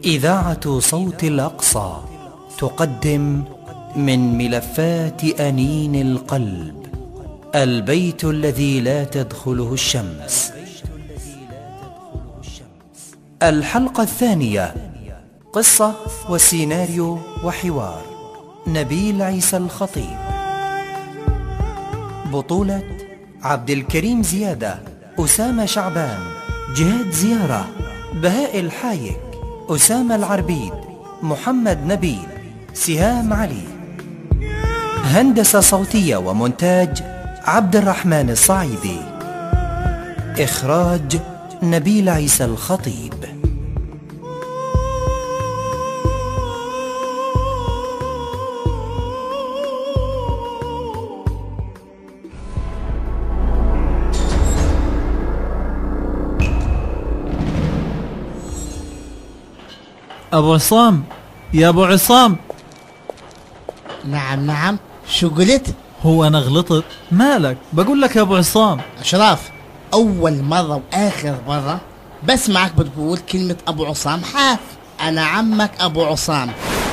إذاعة صوت الأقصى تقدم من ملفات أنين القلب البيت الذي لا تدخله الشمس. الحلقة الثانية، قصة وسيناريو وحوار نبيل عيسى الخطيب. بطولة عبد الكريم زيادة، أسامة شعبان، جهاد زيارة، بهاء الحايك، أسامة العربيد، محمد نبيل، سهام علي. هندسة صوتية ومونتاج عبد الرحمن الصعيدي. إخراج نبيل عيسى الخطيب. أبو عصام، يا أبو عصام. نعم، شو قلت؟ هو أنا غلطت؟ مالك؟ بقول لك يا أبو عصام. أشراف، أول مرة وآخر مرة بسمعك بتقول كلمة أبو عصام حاف. أنا عمك أبو عصام،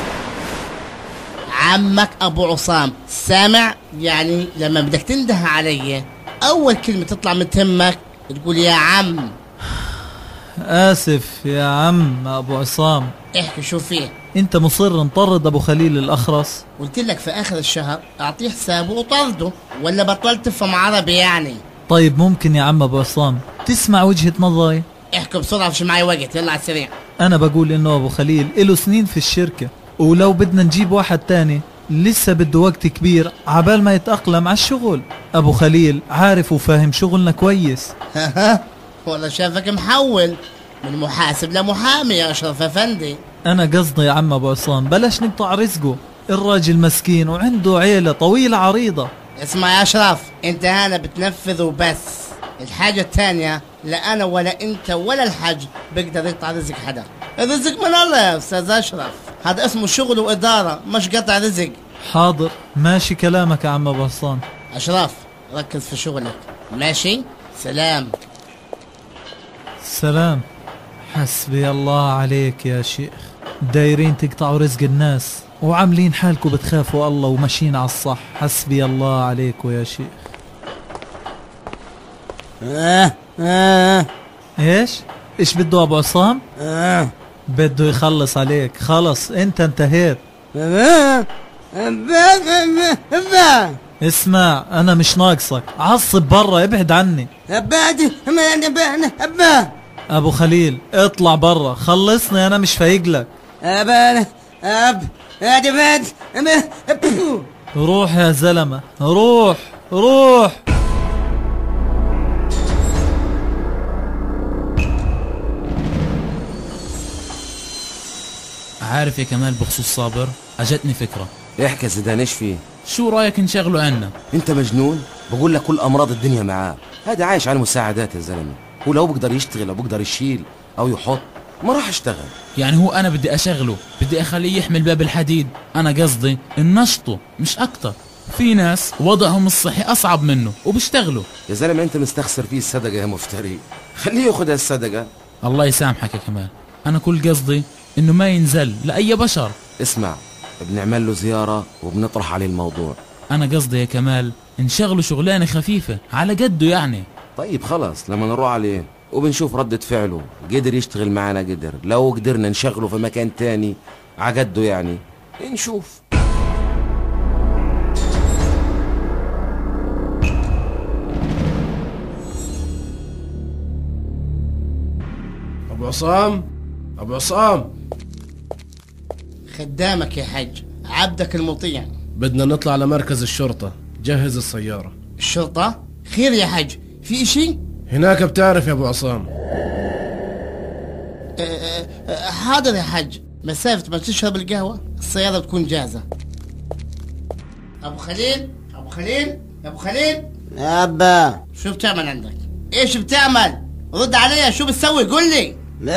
عمك أبو عصام، سامع؟ يعني لما بدك تنده علي أول كلمة تطلع من تمك تقول يا عم. آسف يا عم أبو عصام. احكي شو فيه؟ أنت مصر نطرد أبو خليل الأخرس؟ قلت لك في آخر الشهر أعطيه حسابه وطرده، ولا بطلت تفهم عربي يعني؟ طيب ممكن يا عم أبو عصام تسمع وجهة نظري؟ احكي بسرعة، مش معي وقت، يلا على السريع. أنا بقول إنه أبو خليل إله سنين في الشركة، ولو بدنا نجيب واحد تاني لسه بده وقت كبير عبال ما يتأقلم على الشغل. أبو خليل عارف وفاهم شغلنا كويس. والله شافك محول من محاسب لمحامي يا أشرف أفندي. أنا قصدي يا عم أبو عصام بلاش نقطع رزقه، الراجل مسكين وعنده عيلة طويلة عريضة. اسمع يا أشرف، أنت هنا بتنفذ وبس. الحاجة الثانية، لا أنا ولا أنت ولا الحاج بقدر يقطع رزق حدا. الرزق من الله يا أستاذ أشرف، هذا اسمه شغل وإدارة مش قطع رزق. حاضر، ماشي كلامك يا عم أبو عصام. أشرف ركز في شغلك، ماشي؟ سلام. سلام. حسبي الله عليك يا شيخ، دايرين تقطعوا رزق الناس وعاملين حالكم بتخافوا الله وماشيين على الصح. حسبي الله عليكم يا شيخ. ايش بده ابو عصام؟ بده يخلص عليك، خلص انت انتهيت. اسمع، انا مش ناقصك، عصب برا، ابعد عني. ابو خليل اطلع برا، خلصني، انا مش فايق لك. روح يا زلمة، روح. عارف يا كمال، بخصوص صابر اجتني فكرة. احكي يا زيدان، ايش فيه؟ شو رايك نشغله عنا؟ انت مجنون؟ بقول لك كل امراض الدنيا معاه، هذا عايش على المساعدات يا زلمه، ولو بقدر يشتغل او بقدر يشيل او يحط ما راح اشتغل. يعني هو انا بدي اشغله، بدي اخليه يحمل باب الحديد؟ انا قصدي النشطه مش اكتر. في ناس وضعهم الصحي اصعب منه وبيشتغلوا. يا زلمه انت مستخسر فيه الصدقه يا مفتري، خليه ياخذ الصدقه. الله يسامحك يا كمال، انا كل قصدي انه ما ينزل لاي بشر. اسمع، بنعمل له زياره وبنطرح عليه الموضوع. انا قصدي يا كمال نشغله شغلانه خفيفه على قده يعني. طيب خلاص، لما نروح عليه وبنشوف ردة فعله، قدر يشتغل معنا قدر، لو قدرنا نشغله في مكان تاني عقده يعني نشوف. أبو عصام، خدامك يا حج، عبدك المطيع. بدنا نطلع لمركز الشرطة، جهز السيارة. الشرطة؟ خير يا حج، في اشي؟ هناك بتعرف يا أبو عصام. حاضر يا حج، مسافة ما تشرب القهوة السيارة بتكون جاهزة. أبو خليل، أبو خليل. أبا، شو بتعمل عندك؟ إيش بتعمل؟ رد علي، شو بتسوي؟ قل لي.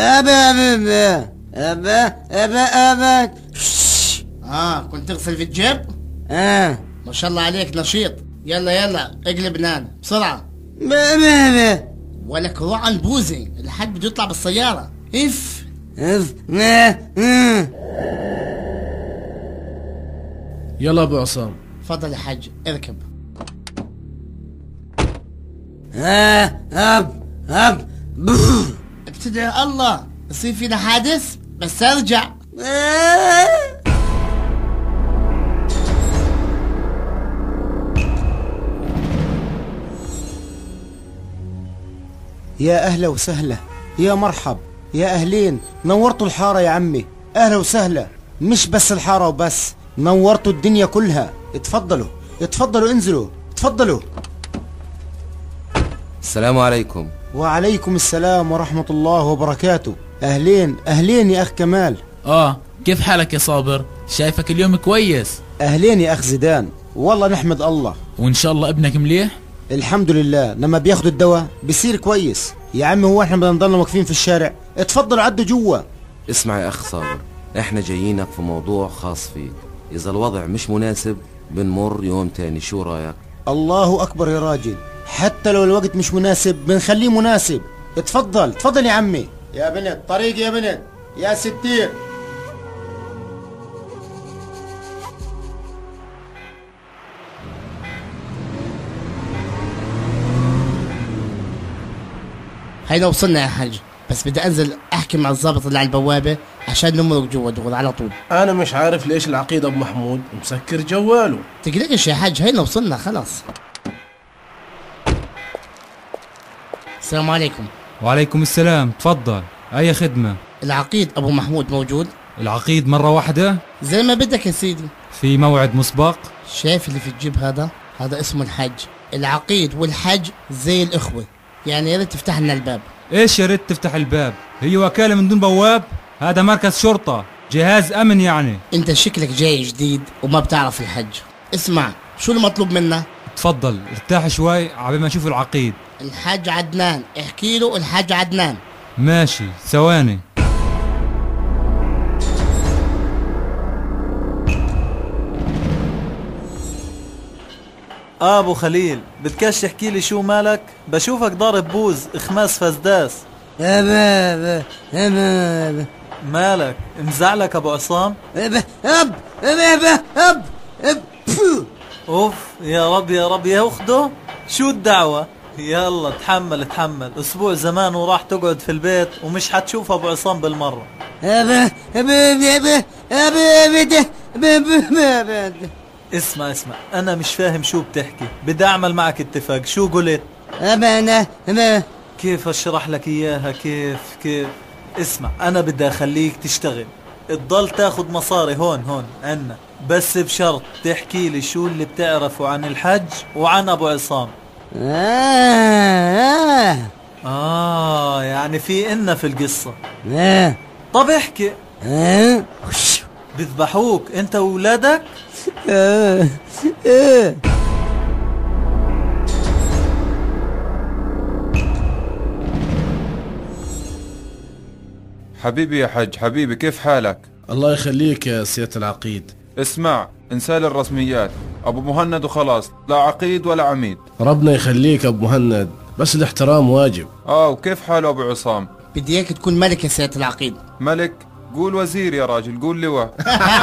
أبا. كنت تغسل في الجيب؟ ما شاء الله عليك نشيط. يلا اقلب نان بسرعة. بابا ولك روح عن بوزي، الحاج بده يطلع بالسيارة. اف يلا ابو عصام. تفضل يا حاج اركب. أب ابتدع الله يصير فينا حادث بس ارجع. يا أهلا وسهلا، يا مرحب، يا أهلين، نورتوا الحارة يا عمي، أهلا وسهلا. مش بس الحارة وبس، نورتوا الدنيا كلها. اتفضلوا اتفضلوا انزلوا اتفضلوا. السلام عليكم. وعليكم السلام ورحمة الله وبركاته. أهلين أهلين يا أخ كمال. كيف حالك يا صابر؟ شايفك اليوم كويس. أهلين يا أخ زيدان، والله نحمد الله. وإن شاء الله ابنك مليح؟ الحمد لله، لما بياخدوا الدواء بيصير كويس. يا عمي هو احنا بدنا نضلنا واقفين في الشارع؟ اتفضلوا عدوا جوا. اسمع يا أخ صابر، احنا جايينك في موضوع خاص فيك. إذا الوضع مش مناسب بنمر يوم تاني، شو رأيك؟ الله أكبر يا راجل، حتى لو الوقت مش مناسب بنخليه مناسب. اتفضل تفضل يا عمي. يا بنت طريق، يا بنت، يا ستير. هينا وصلنا يا حاج، بس بدي انزل احكي مع الضابط اللي على البوابه عشان نمرق جوا دغري على طول. انا مش عارف ليش العقيد ابو محمود مسكر جواله. تقلقش يا حاج، هينا وصلنا خلاص. السلام عليكم. وعليكم السلام، تفضل. أي خدمة؟ العقيد ابو محمود موجود؟ العقيد مرة واحدة؟ زي ما بدك يا سيدي. في موعد مسبق؟ شايف اللي في الجيب هذا اسمه الحج. العقيد والحج زي الاخوه، يعني يا ريت تفتح لنا الباب. ايش يا ريت تفتح الباب؟ هي وكالة من دون بواب؟ هذا مركز شرطة، جهاز أمن يعني. انت شكلك جاي جديد وما بتعرف الحج. اسمع، شو المطلوب منا؟ تفضل ارتاح شوي عبال ما نشوف العقيد. الحاج عدنان، احكي له الحاج عدنان. ماشي، ثواني. ابو خليل، بدكش تحكي لي شو مالك؟ بشوفك ضارب بوز اخماس فزداس. أب مالك مزعلك ابو عصام؟ اوف يا رب يا رب يا اخده. شو الدعوة؟ يلا تحمل تحمل، اسبوع زمان وراح تقعد في البيت ومش حتشوف ابو عصام بالمرة. اسمع انا مش فاهم شو بتحكي، بدي اعمل معك اتفاق. شو قلت؟ أنا كيف اشرح لك اياها؟ كيف اسمع، انا بدي اخليك تشتغل، تضل تاخد مصاري هون عنا، بس بشرط تحكي لي شو اللي بتعرفه عن الحج وعن ابو عصام. يعني في إنا في القصة. طب احكي. بذبحوك انت وولادك؟ حبيبي يا حج، حبيبي كيف حالك؟ الله يخليك يا سيادة العقيد. اسمع، انسال الرسميات، ابو مهند وخلاص، لا عقيد ولا عميد. ربنا يخليك ابو مهند، بس الاحترام واجب. وكيف حاله ابو عصام؟ بدي اياك تكون ملك يا سيادة العقيد. ملك؟ قول وزير يا راجل، قول لواء.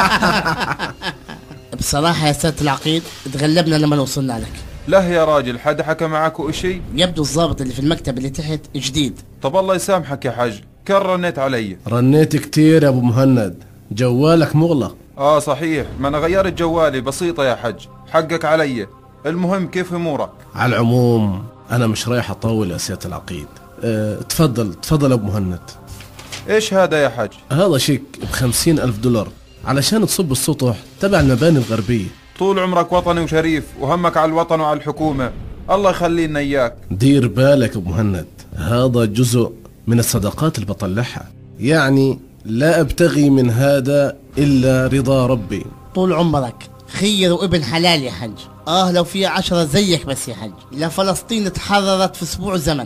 بصراحة يا سيادة العقيد تغلبنا لما وصلنا لك. لا يا راجل، حدا حكى معك اشي؟ يبدو الضابط اللي في المكتب اللي تحت جديد. طب الله يسامحك يا حج، كان رنيت علي. رنيت كتير يا ابو مهند، جوالك مغلق. صحيح، ما انا غيرت جوالي، بسيطة يا حج، حقك علي. المهم كيف امورك؟ على العموم انا مش رايح اطول يا سيادة العقيد. تفضل ابو مهند. ايش هذا يا حج؟ هذا شيك ب50,000 علشان تصب السطح تبع المباني الغربية. طول عمرك وطني وشريف وهمك على الوطن وعلى الحكومة، الله يخلينا اياك. دير بالك ابو مهند، هذا جزء من الصدقات اللي بطلعها، يعني لا ابتغي من هذا الا رضا ربي. طول عمرك خير وابن حلال يا حج. لو في 10 زيك بس يا حج، لفلسطين تحررت في اسبوع زمن.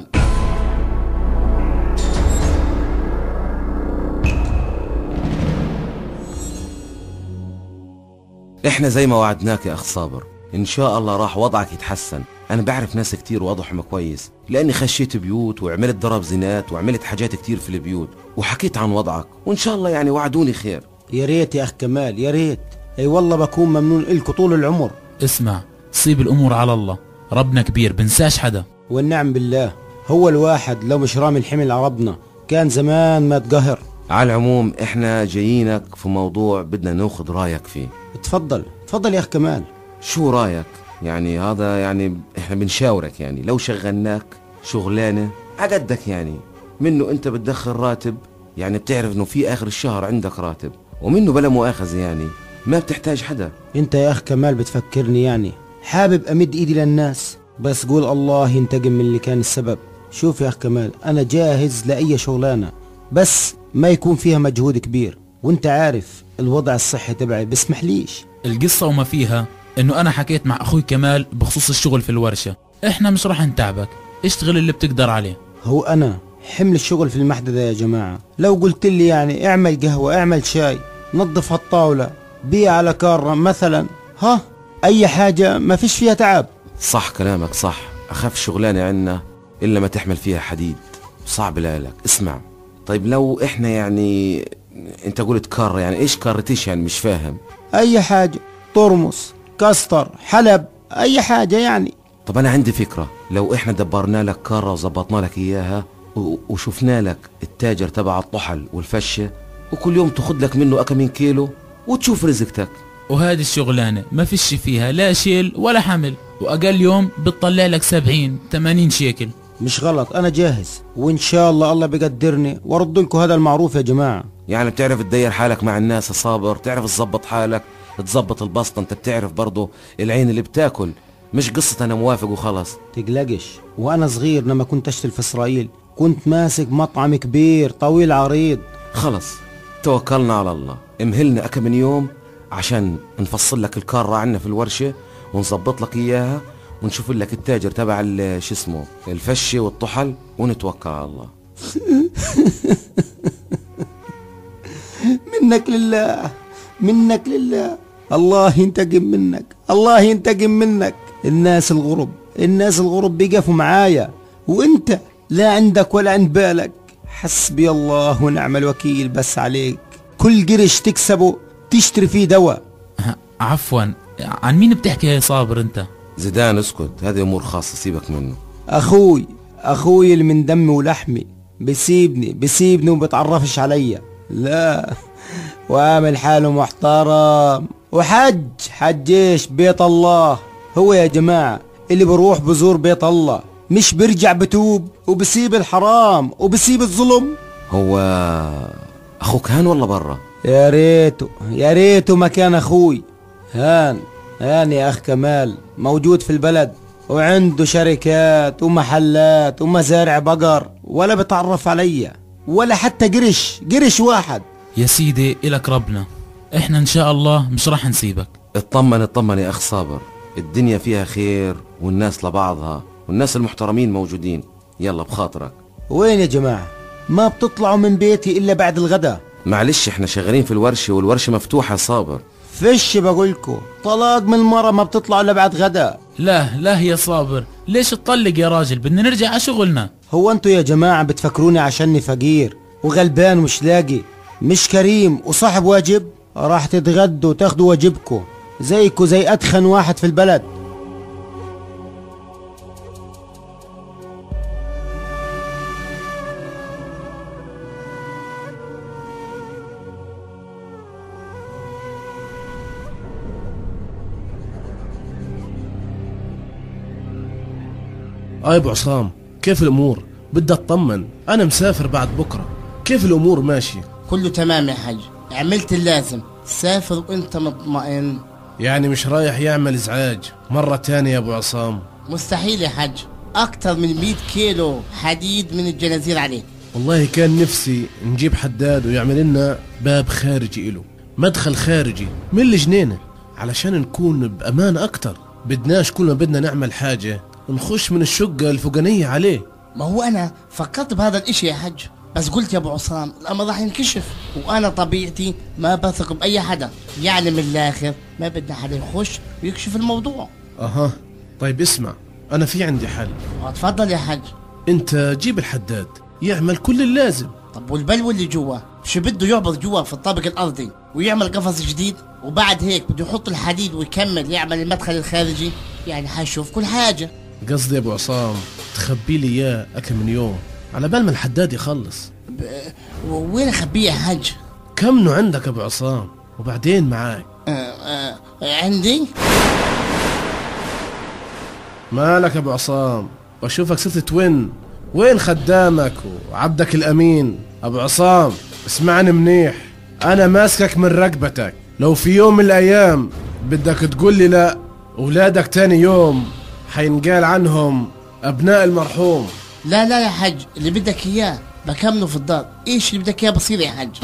احنا زي ما وعدناك يا اخ صابر، ان شاء الله راح وضعك يتحسن، انا بعرف ناس كتير وضعهم كويس، لاني خشيت بيوت وعملت ضرب زينات وعملت حاجات كتير في البيوت وحكيت عن وضعك، وان شاء الله يعني وعدوني خير. يا ريت يا أخ كمال، يا ريت. أي والله بكون ممنون إلكو طول العمر. اسمع، صيب الأمور على الله، ربنا كبير بنساش حدا. والنعم بالله، هو الواحد لو مش رامي الحمل على ربنا كان زمان ما تقهر. على العموم احنا جايينك في موضوع بدنا ناخد رايك فيه. اتفضل اتفضل يا أخ كمال. شو رايك؟ يعني هذا يعني احنا بنشاورك، يعني لو شغلناك شغلانه عقدك، يعني منه انت بتدخل راتب، يعني بتعرف انه في اخر الشهر عندك راتب، ومنه بلا مؤاخذه يعني ما بتحتاج حدا. انت يا أخ كمال بتفكرني يعني حابب أمد إيدي للناس، بس قول الله ينتقم من اللي كان السبب. شوف يا أخ كمال، أنا جاهز لأي شغلانة بس ما يكون فيها مجهود كبير، وانت عارف الوضع الصحي تبعي بسمح ليش. القصة وما فيها انه انا حكيت مع اخوي كمال بخصوص الشغل في الورشة، احنا مش راح نتعبك، اشتغل اللي بتقدر عليه. هو أنا حمل الشغل في المحددة يا جماعة، لو قلت لي يعني اعمل قهوة، اعمل شاي، نظف هالطاولة، بيع على كارة مثلا، ها أي حاجة ما فيش فيها تعب. صح كلامك صح، اخف شغلانه عنا الا ما تحمل فيها حديد، صعب لك. اسمع، طيب لو احنا يعني انت قلت كارة، يعني ايش كارتيش؟ يعني مش فاهم. أي حاجة، ترمس، كاستر، حلب، أي حاجة يعني. طب انا عندي فكرة، لو احنا دبرنا لك كارة وظبطنا لك اياها وشفنا لك التاجر تبع الطحل والفشة، وكل يوم تاخد لك منه كم من كيلو وتشوف رزقتك. وهذه الشغلانة ما فيش فيها لا شيل ولا حمل، واقل يوم بتطلع لك 70-80 شيكل. مش غلط، أنا جاهز، وإن شاء الله بيقدرني وارد لكم هذا المعروف يا جماعة. يعني بتعرف تدير حالك مع الناس يا صابر، بتعرف تظبط حالك، تظبط البسطة، انت بتعرف برضو العين اللي بتاكل، مش قصة انا موافق وخلاص. تقلقش، وانا صغير لما كنت اشتغل في اسرائيل كنت ماسك مطعم كبير طويل عريض. خلص توكلنا على الله، امهلنا من يوم عشان نفصل لك الكارة عنا في الورشة ونظبط لك اياها، ونشوف لك التاجر تبع شو اسمه الفشة والطحل، ونتوكل على الله. منك لله، منك لله، الله ينتقم منك، الله ينتقم منك. الناس الغرب بيقفوا معايا، وانت لا عندك ولا عند بالك. حسبي الله ونعم الوكيل بس عليك، كل قرش تكسبه تشتري فيه دواء. عفوا، عن مين بتحكي يا صابر انت؟ زيدان اسكت، هذه امور خاصة سيبك منه. اخوي اللي من دمي ولحمي بيسيبني وبتعرفش عليا، لا، وعامل حاله محترم وحجيش بيت الله. هو يا جماعة اللي بروح بزور بيت الله، مش برجع بتوب وبسيب الحرام وبسيب الظلم. هو اخوك هان والله برا؟ يا ريته مكان اخوي هان يا اخ كمال، موجود في البلد وعنده شركات ومحلات ومزارع بقر، ولا بتعرف عليا ولا حتى قرش واحد. يا سيدي إلك ربنا، احنا ان شاء الله مش راح نسيبك. اطمن يا اخ صابر، الدنيا فيها خير والناس لبعضها، والناس المحترمين موجودين. يلا بخاطرك. وين يا جماعة؟ ما بتطلعوا من بيتي الا بعد الغداء. معلش احنا شغالين في الورشة والورشة مفتوحة يا صابر. فش بقولكوا، طلاق من المرة ما بتطلعوا الا بعد غداء. لا يا صابر، ليش تطلق يا راجل؟ بدنا نرجع على شغلنا. هو انتوا يا جماعة بتفكروني عشاني فقير وغلبان ومش لاقي، مش كريم وصاحب واجب؟ راح تتغدوا وتاخدوا واجبكوا زيكوا زي اتخن واحد في البلد. يا ابو عصام، كيف الامور؟ بدي اطمن، انا مسافر بعد بكره، كيف الامور ماشيه؟ كله تمام يا حاج، عملت اللازم، سافر وانت مطمئن. يعني مش رايح يعمل ازعاج مره تانية يا ابو عصام؟ مستحيل يا حاج، اكتر من 100 كيلو حديد من الجنازير عليه. والله كان نفسي نجيب حداد ويعمل لنا باب خارجي له، مدخل خارجي من الجنينه، علشان نكون بامان اكتر. بدناش كل ما بدنا نعمل حاجه نخش من الشقة الفوقانية عليه. ما هو أنا فكرت بهذا الإشي يا حج، بس قلت يا أبو عصام الأمر راح ينكشف، وأنا طبيعتي ما بثق بأي حدا، يعني من الآخر ما بدنا حدا يخش ويكشف الموضوع. طيب اسمع، انا في عندي حل. اتفضل يا حاج. انت جيب الحداد يعمل كل اللازم. طب والبلو اللي جوا شو بده يعبط جوا في الطابق الارضي ويعمل قفص جديد، وبعد هيك بده يحط الحديد ويكمل يعمل المدخل الخارجي؟ يعني حيشوف كل حاجة. قصدي يا ابو عصام تخبي لي اياه اكم من يوم على بال ما الحداد يخلص. وين اخبيه يا حاج؟ كم نوع عندك ابو عصام وبعدين معاك؟ عندي. مالك ابو عصام؟ بشوفك صرت توين. وين خدامك وعبدك الامين؟ ابو عصام اسمعني منيح، انا ماسكك من رقبتك. لو في يوم من الايام بدك تقول لي لا، اولادك تاني يوم حينقال عنهم ابناء المرحوم. لا لا يا حج، اللي بدك اياه بكمله في الدار. ايش اللي بدك اياه بصير يا حج.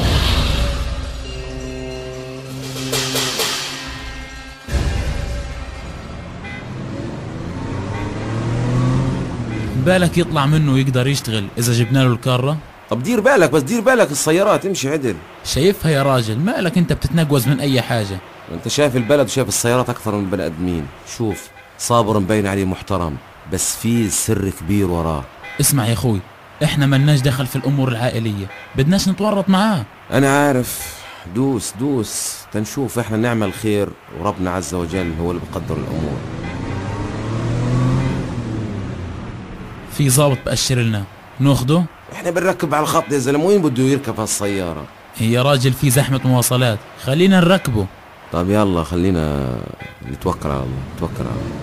بالك يطلع منه ويقدر يشتغل اذا جبنا له الكارة؟ طب دير بالك، بس دير بالك السيارات امشي عدل. شايفها يا راجل، مالك انت بتتنقوز من اي حاجة؟ انت شايف البلد وشايف السيارات اكثر من البني ادمين. شوف صابر مبين عليه محترم، بس في سر كبير وراه. اسمع يا اخوي، احنا ملناش دخل في الامور العائلية، بدناش نتورط معاه. انا عارف، دوس دوس تنشوف. احنا نعمل خير وربنا عز وجل هو اللي بقدر الامور. في ضابط بأشر لنا ناخده. احنا بنركب على الخط يا زلمه، وين بده يركب هالسيارة؟ يا راجل في زحمة مواصلات، خلينا نركبه. طب يلا خلينا نتوكل على الله، نتوكل على الله.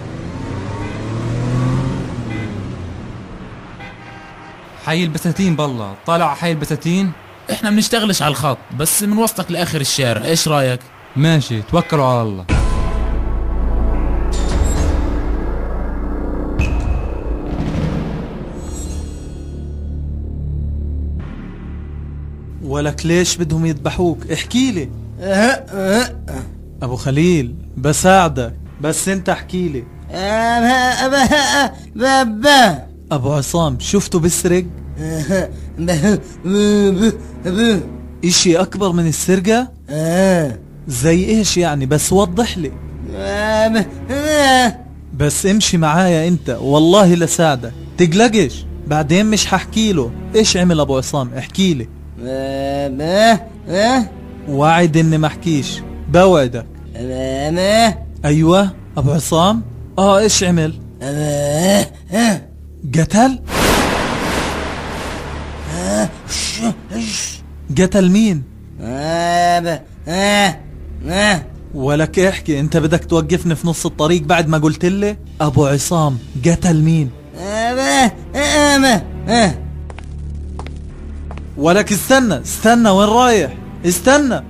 حي البساتين بالله، طالع حي البساتين. احنا بنشتغلش على الخط، بس من وسطك لاخر الشارع، ايش رايك؟ ماشي، توكلوا على الله. ولك ليش بدهم يذبحوك؟ احكي لي. ابو خليل بساعدك، بس انت احكي لي. ابو عصام شفته بسرق؟ اشي اكبر من السرقة؟ زي ايش يعني؟ بس وضح لي. بس امشي معايا انت والله لساعدك، تقلقش. بعدين مش ححكي له ايش عمل ابو عصام، احكي لي. وعد اني ما احكيش، بوعدك. ايوه ابو عصام. ايش عمل؟ قتل؟ قتل مين؟ ولك احكي، انت بدك توقفني في نص الطريق بعد ما قلت لي؟ ابو عصام قتل مين؟ ولك استنى استنى، وين رايح؟ استنى.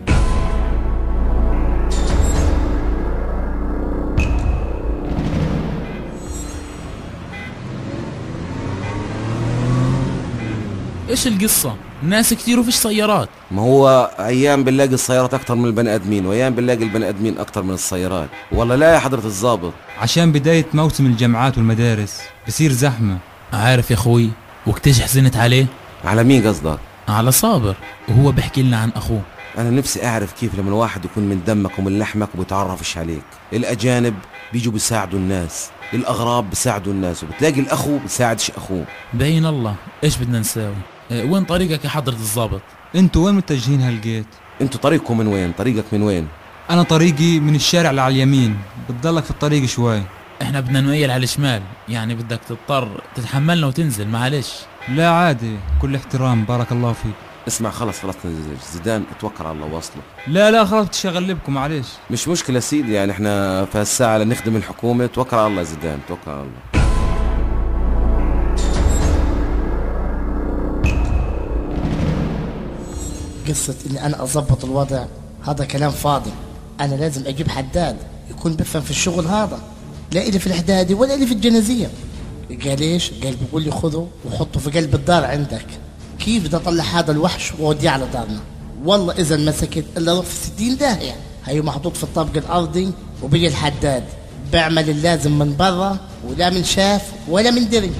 ايش القصة؟ ناس كتير وفيش سيارات. ما هو ايام بنلاقي السيارات اكتر من البني ادمين، وايام بنلاقي البني ادمين اكتر من السيارات. والله لا يا حضرة الضابط، عشان بداية موسم الجامعات والمدارس بصير زحمة. عارف يا اخوي وقتيش حزنت عليه؟ على مين قصدك؟ على صابر، وهو بحكي لنا عن اخوه. انا نفسي اعرف كيف لما الواحد يكون من دمك ومن لحمك وبيتعرفش عليك. الاجانب بيجوا بيساعدوا الناس، الاغراب بيساعدوا الناس، وبتلاقي الاخو بيساعدش اخوه. باين الله، ايش بدنا نساوي؟ وين طريقك يا حضرة الضابط؟ انتوا وين متجهين هالجيت؟ انتوا طريقكم من وين؟ طريقك من وين؟ انا طريقي من الشارع اللي على اليمين، بتضلك في الطريق شوي. احنا بدنا نميل على الشمال، يعني بدك تضطر تتحملنا وتنزل، معلش. لا عادي، كل احترام، بارك الله فيك. اسمع خلص زيدان اتوكل على الله واصله. لا خلاص بتشغل لكم، معلش. مش مشكلة سيدي، يعني احنا في هالساعة لنخدم الحكومة. توكل على الله زيدان، توكل على الله. قصة اني انا اضبط الوضع هذا كلام فاضي. انا لازم اجيب حداد يكون بفهم في الشغل هذا، لا الي في الحدادي ولا الي في الجنازية. قال ايش؟ قال بيقول لي خذه وحطه في قلب الدار عندك. كيف بدي اطلع هذا الوحش واوديه على دارنا؟ والله اذا مسكت الا اروح في 60 داهية. هي محطوط في الطابق الارضي وبيجي الحداد بعمل اللازم من برا، ولا من شاف ولا من دري.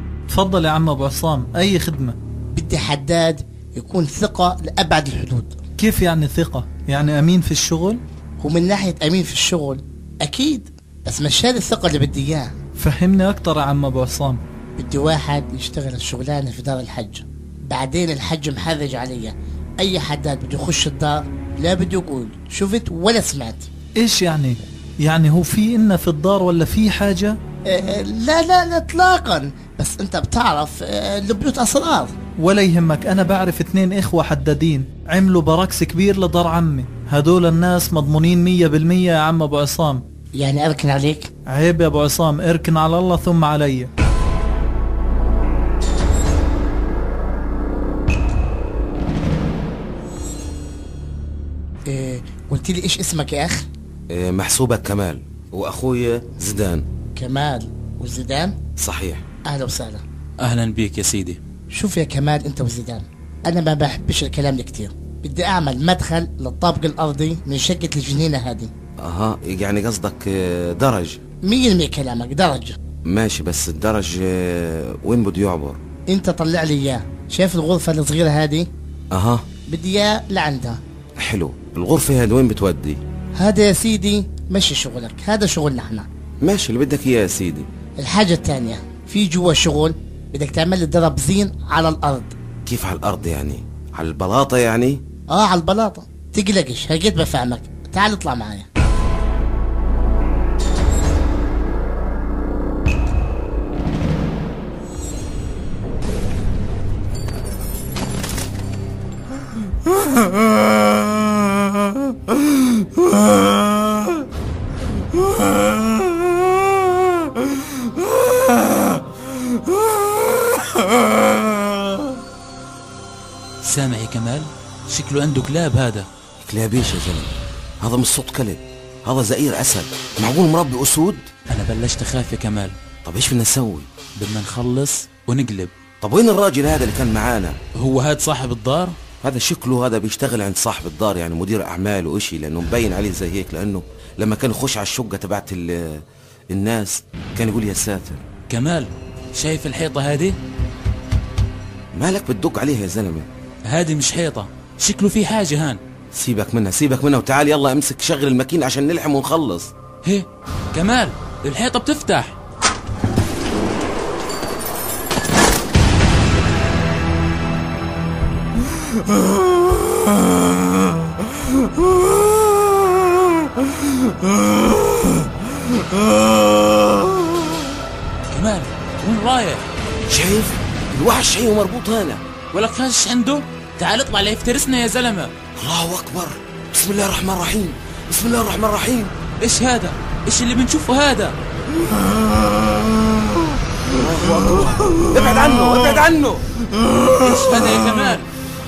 تفضل يا عم ابو عصام، اي خدمة؟ بدي حداد يكون ثقة لأبعد الحدود. كيف يعني ثقة؟ يعني أمين في الشغل؟ ومن ناحية أمين في الشغل أكيد، بس مش هذه الثقة اللي بدي إياها. فهمني أكتر يا عم أبو عصام. بدي واحد يشتغل الشغلانة في دار الحج، بعدين الحج محرج عليا، أي حداد بده يخش الدار لا بده يقول شفت ولا سمعت. إيش يعني؟ يعني هو في إنا في الدار ولا في حاجة؟ لا إطلاقا، بس أنت بتعرف البيوت أسرار. ولا يهمك، أنا بعرف 2 إخوة حدادين عملوا بركس كبير لدار عمي، هدول الناس مضمونين 100% يا عم أبو عصام. يعني أركن عليك؟ عيب يا أبو عصام، اركن على الله ثم علي. قلت لي إيش اسمك يا أخ؟ محسوبك كمال، وأخوي زيدان. كمال وزيدان؟ صحيح. أهلا وسهلا. أهلا بيك يا سيدي. شوف يا كمال أنت وزيدان، أنا ما بحبش الكلام كتير، بدي أعمل مدخل للطابق الأرضي من شقة الجنينة هذه. أها، يعني قصدك درج؟ 100% كلامك درج. ماشي، بس الدرج وين بده يعبر؟ أنت طلع لي إياه. شايف الغرفة الصغيرة هذه؟ أها، بدي إياه لعندها. حلو. الغرفة هاد وين بتودي؟ هذا يا سيدي مشي شغلك، هذا شغلنا احنا. ماشي اللي بدك إياه يا سيدي. الحاجة الثانية، في جوا شغل بدك تعمل لي درب زين على الأرض. كيف على الأرض يعني؟ على البلاطة يعني؟ على البلاطة. تقلقش، هجيت بفهمك، تعال اطلع معايا. سامع يا كمال؟ شكله عنده كلاب. هذا كلاب ايش يا زلمة؟ هذا مش صوت كلب، هذا زئير أسد. معقول مربي أسود؟ أنا بلشت أخاف يا كمال. طب ايش بدنا نسوي؟ بدنا نخلص ونقلب. طب وين الراجل هذا اللي كان معانا؟ هو هاد صاحب الدار؟ هذا شكله هذا بيشتغل عند صاحب الدار، يعني مدير أعمال وإشي، لأنه مبين عليه زي هيك. لأنه لما كان يخش على الشقة تبعت الناس كان يقول يا ساتر. كمال، شايف الحيطة هذه؟ مالك بتدق عليها يا زلمة؟ هذه مش حيطة، شكله في حاجة هان. سيبك منها وتعال يلا امسك شغل الماكينة عشان نلحم ونخلص. هي كمال، الحيطة بتفتح. كمال وين رايح؟ شايف الوحش شيء مربوط هنا. ولك خش عنده؟ تعال اطلع ليفترسنا يا زلمة. الله أكبر، بسم الله الرحمن الرحيم، بسم الله الرحمن الرحيم. ايش هذا؟ ايش اللي بنشوفه هذا؟ ابعد عنه، ابعد عنه. ايش هذا يا كمال؟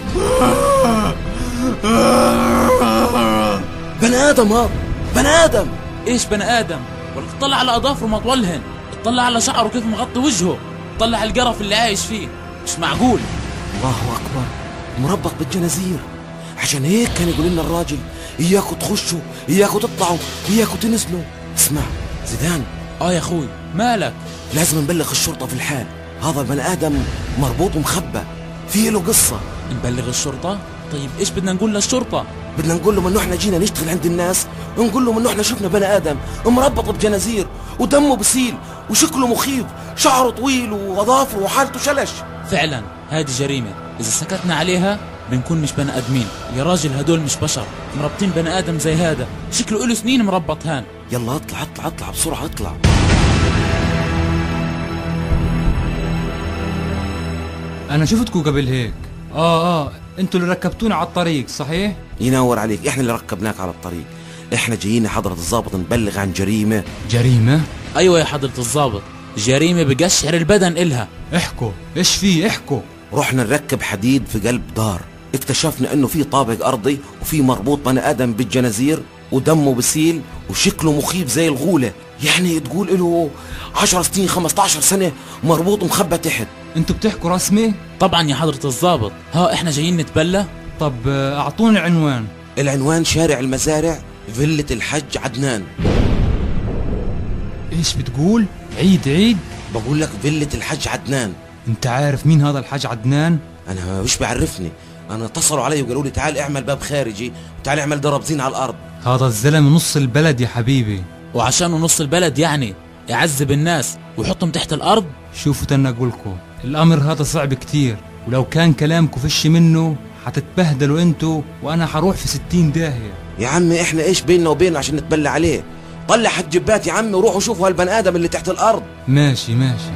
بني آدم. ها بني آدم. ايش بني آدم؟ ولك اطلع على اظافره مطولهن، اطلع على شعره كيف مغطي وجهه، اطلع على القرف اللي عايش فيه، مش معقول. الله أكبر، مربط بالجنازير. عشان هيك كان يقول لنا الراجل إياكوا تخشوا، إياكوا تطلعوا، إياكوا تنزلوا. اسمع زيدان. يا اخوي مالك؟ لازم نبلغ الشرطة في الحال. هذا البني آدم مربوط ومخبى، فيه له قصة. نبلغ الشرطة؟ طيب ايش بدنا نقول للشرطة؟ بدنا نقول لهم انه احنا جينا نشتغل عند الناس، ونقول لهم انه احنا شفنا بني آدم مربط بجنازير ودمه بسيل وشكله مخيف، شعره طويل واظافره وحالته شلش. فعلا هذه جريمة، اذا سكتنا عليها بنكون مش بني ادمين. يا راجل هدول مش بشر، مربطين بني ادم زي هذا، شكله له سنين مربط هان. يلا اطلع اطلع اطلع بسرعة اطلع. انا شفتكم قبل هيك. انتوا اللي ركبتونا على الطريق صحيح؟ ينور عليك، احنا اللي ركبناك على الطريق. احنا جايين حضرة الضابط نبلغ عن جريمة. جريمة؟ ايوه يا حضرة الضابط، جريمة بقشعر البدن إلها. احكوا ايش فيه، احكوا. رحنا نركب حديد في قلب دار، اكتشفنا انه في طابق ارضي وفي مربوط بني ادم بالجنازير ودمه بسيل وشكله مخيف زي الغولة، يعني تقول له 10 سنين 15 سنة مربوط ومخبى تحت. انتوا بتحكوا رسمي؟ طبعا يا حضرة الضابط، احنا جايين نتبلى. طب اعطوني العنوان. العنوان شارع المزارع، فيلة الحج عدنان. ايش بتقول؟ عيد. بقول لك فيلة الحج عدنان. انت عارف مين هذا الحاج عدنان؟ انا مش بعرفني، انا اتصلوا علي وقالوا لي تعال اعمل باب خارجي وتعال اعمل دربزين على الارض. هذا الزلمة نص البلد يا حبيبي. وعشانه نص البلد يعني يعذب الناس ويحطهم تحت الارض؟ شوفوا تنا اقولكم الامر هذا صعب كتير، ولو كان كلامكم فيش منه حتتبهدلوا انتوا وانا حروح في 60 داهية. يا عمي احنا ايش بيننا وبينه عشان نتبلى عليه؟ طلع حجبات يا عمي وروحوا شوفوا هالبني ادم اللي تحت الارض. ماشي ماشي.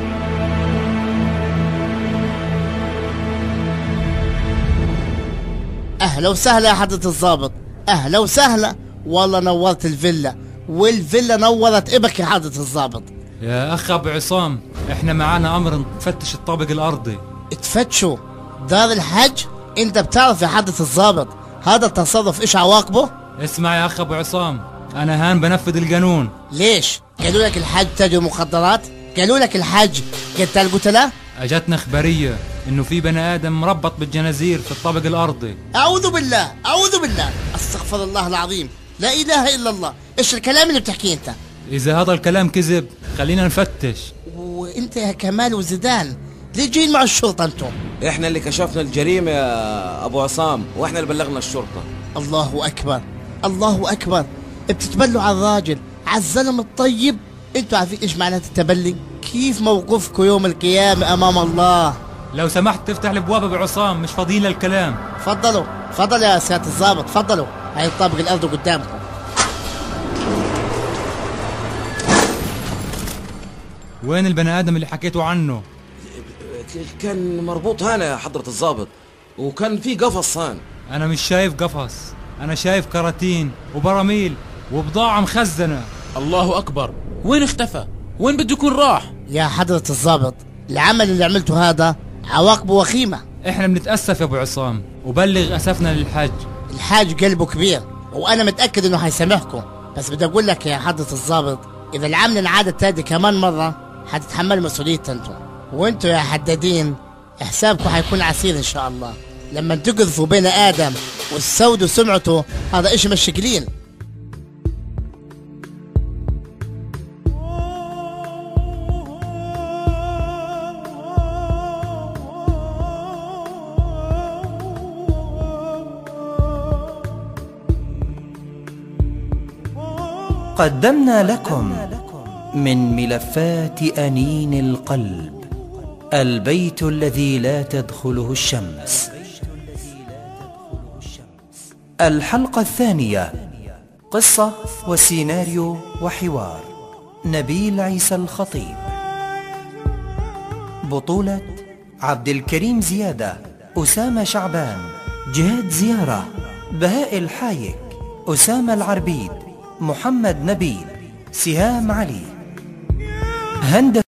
اهلا وسهلا يا حضرة الضابط، اهلا وسهلا. والله نورت الفيلا، والفيلا نورت ابك يا حضرة الضابط. يا اخ ابو عصام، احنا معانا امر نفتش الطابق الارضي. اتفتشوا دار الحج؟ انت بتعرف يا حضرة الضابط هذا التصرف ايش عواقبه؟ اسمع يا اخ ابو عصام، انا هان بنفذ القانون. ليش؟ قالوا لك الحج تاجر مخدرات؟ قالوا لك الحج قتال قتلة؟ اجتنا اخبارية انه في بني ادم مربط بالجنازير في الطابق الارضي. اعوذ بالله اعوذ بالله، استغفر الله العظيم، لا اله الا الله. ايش الكلام اللي بتحكيه انت؟ اذا هذا الكلام كذب خلينا نفتش. وانت يا كمال وزيدان ليه جايين مع الشرطة انتم؟ احنا اللي كشفنا الجريمة يا ابو عصام، واحنا اللي بلغنا الشرطة. الله اكبر الله اكبر، بتتبلوا على الراجل، على الزلم الطيب. انتوا عارفين ايش معنات التبلي؟ كيف موقفكم يوم القيامة امام الله؟ لو سمحت تفتح الابواب ابو عصام، مش فاضيين للكلام. تفضلوا تفضلوا يا سيادة الضابط، تفضلوا. هاي الطابق الارض قدامكم. وين البني ادم اللي حكيتوا عنه؟ كان مربوط هنا يا حضرة الضابط، وكان في قفص هان. انا مش شايف قفص، انا شايف كراتين وبراميل وبضاعة مخزنة. الله اكبر، وين اختفى؟ وين بده يكون راح؟ يا حضرة الضابط العمل اللي عملته هذا عواقبه وخيمة. احنا بنتأسف يا ابو عصام، وبلغ اسفنا للحاج. الحاج قلبه كبير وانا متأكد انه هيسامحكم، بس بدي اقول لك يا حضرة الضابط اذا العمل انعاد تاني كمان مرة هتتحمل مسؤوليتها انتم، وانتوا يا حدادين حسابكم هيكون عسير ان شاء الله. لما تقذفوا بين ادم والسود وسمعته هذا اشي مش قليل. قدمنا لكم من ملفات أنين القلب البيت الذي لا تدخله الشمس، الحلقة الثانية. قصة وسيناريو وحوار نبيل عيسى الخطيب. بطولة عبد الكريم زيادة، أسامة شعبان، جهاد زيارة، بهاء الحايك، أسامة العربيد، محمد نبيل، سهام علي. هندسة